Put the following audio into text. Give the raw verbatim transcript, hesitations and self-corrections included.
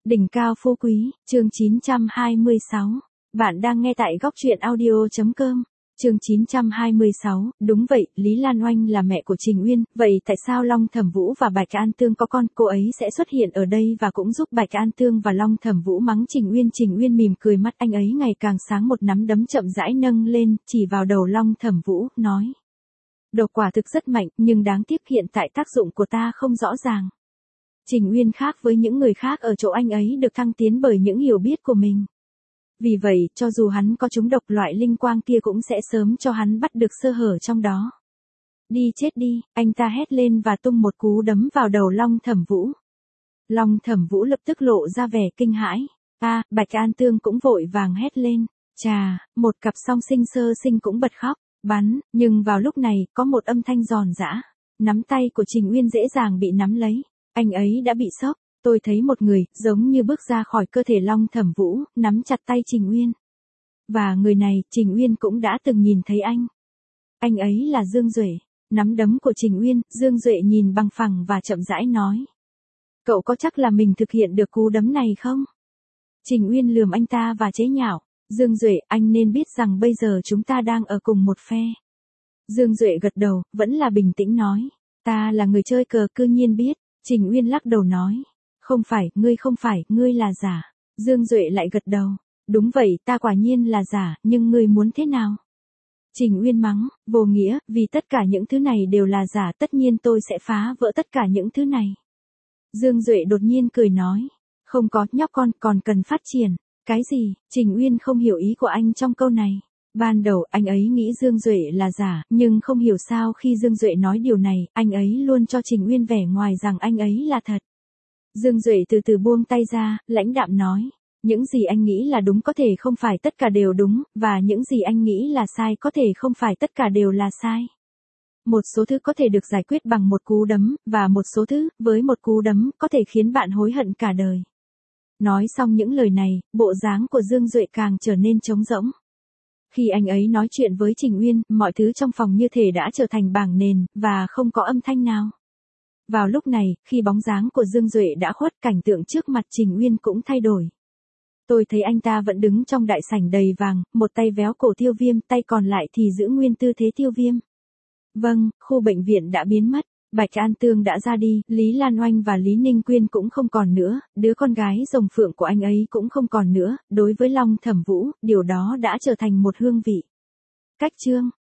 Đỉnh cao phú quý, chương chín trăm hai mươi sáu. Bạn đang nghe tại góc truyện audio.com. Chương chín trăm hai mươi sáu, đúng vậy, Lý Lan Oanh là mẹ của Trình Uyên, vậy tại sao Long Thẩm Vũ và Bạch An Tương có con, cô ấy sẽ xuất hiện ở đây và cũng giúp Bạch An Tương và Long Thẩm Vũ mắng Trình Uyên. Trình Uyên mỉm cười, mắt anh ấy ngày càng sáng, một nắm đấm chậm rãi nâng lên, chỉ vào đầu Long Thẩm Vũ, nói. Độc quả thực rất mạnh, nhưng đáng tiếc hiện tại tác dụng của ta không rõ ràng. Trình Uyên khác với những người khác ở chỗ anh ấy được thăng tiến bởi những hiểu biết của mình. Vì vậy, cho dù hắn có trúng độc, loại linh quang kia cũng sẽ sớm cho hắn bắt được sơ hở trong đó. Đi chết đi, anh ta hét lên và tung một cú đấm vào đầu Long Thẩm Vũ. Long Thẩm Vũ lập tức lộ ra vẻ kinh hãi. A, Bạch An Tương cũng vội vàng hét lên. Chà, một cặp song sinh sơ sinh cũng bật khóc, bắn, nhưng vào lúc này, có một âm thanh giòn giã. Nắm tay của Trình Uyên dễ dàng bị nắm lấy. Anh ấy đã bị sốc. Tôi thấy một người, giống như bước ra khỏi cơ thể Long Thẩm Vũ, nắm chặt tay Trình Uyên. Và người này, Trình Uyên cũng đã từng nhìn thấy anh. Anh ấy là Dương Duệ. Nắm đấm của Trình Uyên, Dương Duệ nhìn bằng phẳng và chậm rãi nói. Cậu có chắc là mình thực hiện được cú đấm này không? Trình Uyên lườm anh ta và chế nhạo. Dương Duệ, anh nên biết rằng bây giờ chúng ta đang ở cùng một phe. Dương Duệ gật đầu, vẫn là bình tĩnh nói. Ta là người chơi cờ, cư nhiên biết. Trình Uyên lắc đầu nói. Không phải, ngươi không phải, ngươi là giả. Dương Duệ lại gật đầu. Đúng vậy, ta quả nhiên là giả, nhưng ngươi muốn thế nào? Trình Uyên mắng, vô nghĩa, vì tất cả những thứ này đều là giả, tất nhiên tôi sẽ phá vỡ tất cả những thứ này. Dương Duệ đột nhiên cười nói. Không có, nhóc con, còn cần phát triển. Cái gì? Trình Uyên không hiểu ý của anh trong câu này. Ban đầu, anh ấy nghĩ Dương Duệ là giả, nhưng không hiểu sao khi Dương Duệ nói điều này, anh ấy luôn cho Trình Uyên vẻ ngoài rằng anh ấy là thật. Dương Duệ từ từ buông tay ra, lãnh đạm nói. Những gì anh nghĩ là đúng có thể không phải tất cả đều đúng, và những gì anh nghĩ là sai có thể không phải tất cả đều là sai. Một số thứ có thể được giải quyết bằng một cú đấm, và một số thứ, với một cú đấm, có thể khiến bạn hối hận cả đời. Nói xong những lời này, bộ dáng của Dương Duệ càng trở nên trống rỗng. Khi anh ấy nói chuyện với Trình Uyên, mọi thứ trong phòng như thể đã trở thành bảng nền, và không có âm thanh nào. Vào lúc này, khi bóng dáng của Dương Duệ đã khuất, cảnh tượng trước mặt Trình Uyên cũng thay đổi. Tôi thấy anh ta vẫn đứng trong đại sảnh đầy vàng, một tay véo cổ Tiêu Viêm, tay còn lại thì giữ nguyên tư thế Tiêu Viêm. Vâng, khu bệnh viện đã biến mất, Bạch An Tương đã ra đi, Lý Lan Oanh và Lý Ninh Quyên cũng không còn nữa, đứa con gái rồng phượng của anh ấy cũng không còn nữa, đối với Long Thẩm Vũ, điều đó đã trở thành một hương vị. Cách chương